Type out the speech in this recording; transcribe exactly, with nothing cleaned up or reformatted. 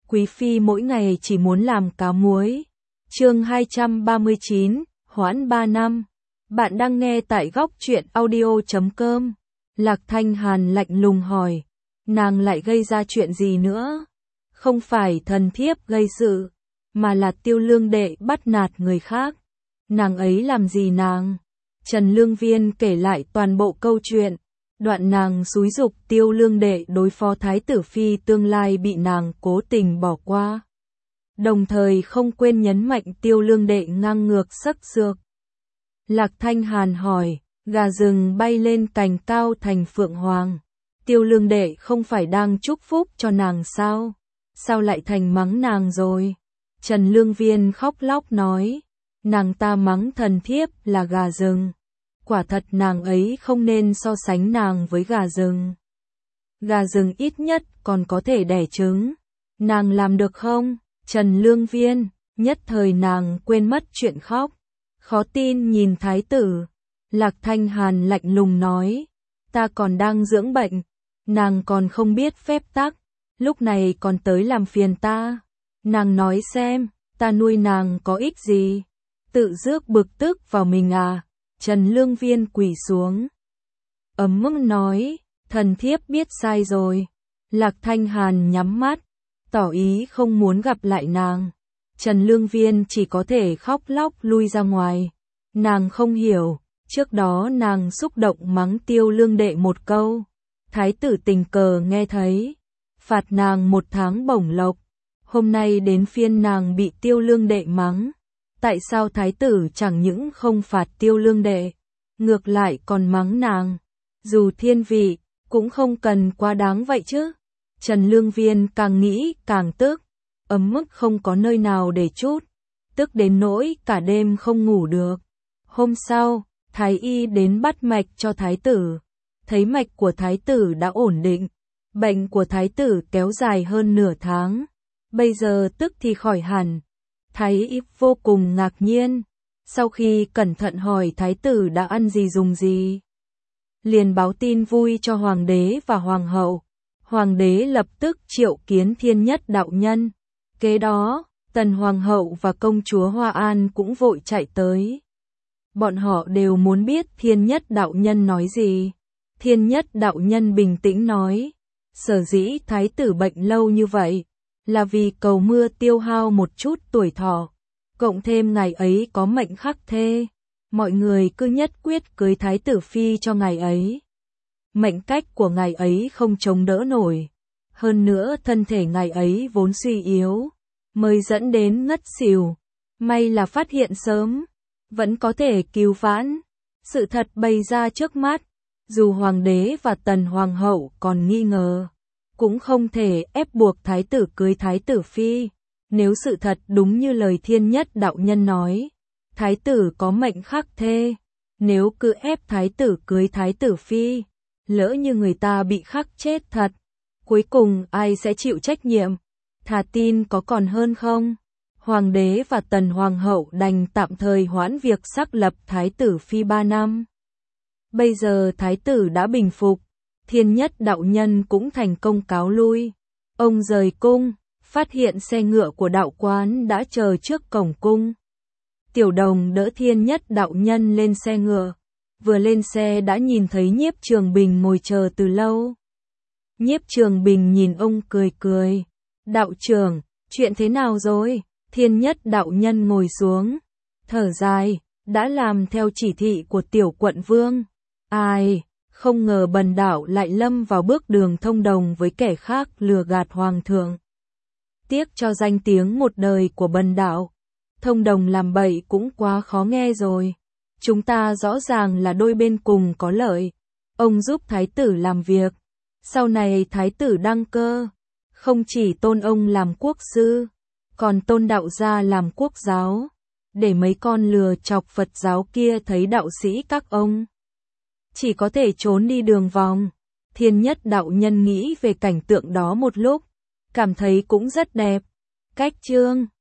Quý phi mỗi ngày chỉ muốn làm cá muối. Chương hai trăm ba mươi chín, hoãn ba năm. Bạn đang nghe tại góc truyện audio chấm com. Lạc Thanh Hàn lạnh lùng hỏi, nàng lại gây ra chuyện gì nữa? Không phải thần thiếp gây sự, mà là Tiêu Lương đệ bắt nạt người khác. Nàng ấy làm gì nàng? Trần Lương Viên kể lại toàn bộ câu chuyện. Đoạn nàng xúi giục Tiêu Lương đệ đối phó thái tử phi tương lai bị nàng cố tình bỏ qua. Đồng thời không quên nhấn mạnh Tiêu Lương đệ ngang ngược sắc sược. Lạc Thanh Hàn hỏi, gà rừng bay lên cành cao thành phượng hoàng. Tiêu Lương đệ không phải đang chúc phúc cho nàng sao? Sao lại thành mắng nàng rồi? Trần Lương Viên khóc lóc nói, nàng ta mắng thần thiếp là gà rừng. Quả thật nàng ấy không nên so sánh nàng với gà rừng. Gà rừng ít nhất còn có thể đẻ trứng. Nàng làm được không? Trần Lương Viên, nhất thời nàng quên mất chuyện khóc. Khó tin nhìn thái tử. Lạc Thanh Hàn lạnh lùng nói, ta còn đang dưỡng bệnh. Nàng còn không biết phép tắc. Lúc này còn tới làm phiền ta. Nàng nói xem, ta nuôi nàng có ích gì? Tự rước bực tức vào mình à? Trần Lương Viên quỳ xuống. Ấm mức nói, thần thiếp biết sai rồi. Lạc Thanh Hàn nhắm mắt, tỏ ý không muốn gặp lại nàng. Trần Lương Viên chỉ có thể khóc lóc lui ra ngoài. Nàng không hiểu, trước đó nàng xúc động mắng Tiêu Lương đệ một câu. Thái tử tình cờ nghe thấy, phạt nàng một tháng bổng lộc. Hôm nay đến phiên nàng bị Tiêu Lương đệ mắng. Tại sao thái tử chẳng những không phạt Tiêu Lương đệ, ngược lại còn mắng nàng? Dù thiên vị, cũng không cần quá đáng vậy chứ. Trần Lương Viên càng nghĩ càng tức, ấm mức không có nơi nào để trút, tức đến nỗi cả đêm không ngủ được. Hôm sau, thái y đến bắt mạch cho thái tử, thấy mạch của thái tử đã ổn định, bệnh của thái tử kéo dài hơn nửa tháng, bây giờ tức thì khỏi hẳn. Thái y vô cùng ngạc nhiên, sau khi cẩn thận hỏi thái tử đã ăn gì dùng gì, liền báo tin vui cho hoàng đế và hoàng hậu. Hoàng đế lập tức triệu kiến Thiên Nhất đạo nhân. Kế đó, Tần hoàng hậu và công chúa Hoa An cũng vội chạy tới. Bọn họ đều muốn biết Thiên Nhất đạo nhân nói gì. Thiên Nhất đạo nhân bình tĩnh nói, sở dĩ thái tử bệnh lâu như vậy là vì cầu mưa tiêu hao một chút tuổi thọ, cộng thêm ngày ấy có mệnh khắc thê, mọi người cứ nhất quyết cưới thái tử phi cho ngày ấy. Mệnh cách của ngày ấy không chống đỡ nổi, hơn nữa thân thể ngày ấy vốn suy yếu, mới dẫn đến ngất xỉu. May là phát hiện sớm, vẫn có thể cứu vãn. Sự thật bày ra trước mắt, dù hoàng đế và Tần hoàng hậu còn nghi ngờ, cũng không thể ép buộc thái tử cưới thái tử phi. Nếu sự thật đúng như lời Thiên Nhất đạo nhân nói, thái tử có mệnh khắc thê, nếu cứ ép thái tử cưới thái tử phi, lỡ như người ta bị khắc chết thật, cuối cùng ai sẽ chịu trách nhiệm? Thà tin có còn hơn không? Hoàng đế và Tần hoàng hậu đành tạm thời hoãn việc xác lập thái tử phi ba năm. Bây giờ thái tử đã bình phục, Thiên Nhất đạo nhân cũng thành công cáo lui. Ông rời cung, phát hiện xe ngựa của đạo quán đã chờ trước cổng cung. Tiểu Đồng đỡ Thiên Nhất đạo nhân lên xe ngựa. Vừa lên xe đã nhìn thấy Nhiếp Trường Bình ngồi chờ từ lâu. Nhiếp Trường Bình nhìn ông cười cười. Đạo trưởng, chuyện thế nào rồi? Thiên Nhất đạo nhân ngồi xuống, thở dài, đã làm theo chỉ thị của tiểu quận vương. Ai, không ngờ bần đạo lại lâm vào bước đường thông đồng với kẻ khác lừa gạt hoàng thượng. Tiếc cho danh tiếng một đời của bần đạo. Thông đồng làm bậy cũng quá khó nghe rồi. Chúng ta rõ ràng là đôi bên cùng có lợi. Ông giúp thái tử làm việc. Sau này thái tử đăng cơ, không chỉ tôn ông làm quốc sư, còn tôn đạo gia làm quốc giáo, để mấy con lừa chọc Phật giáo kia thấy đạo sĩ các ông chỉ có thể trốn đi đường vòng. Thiên Nhất đạo nhân nghĩ về cảnh tượng đó một lúc, cảm thấy cũng rất đẹp. Cách chương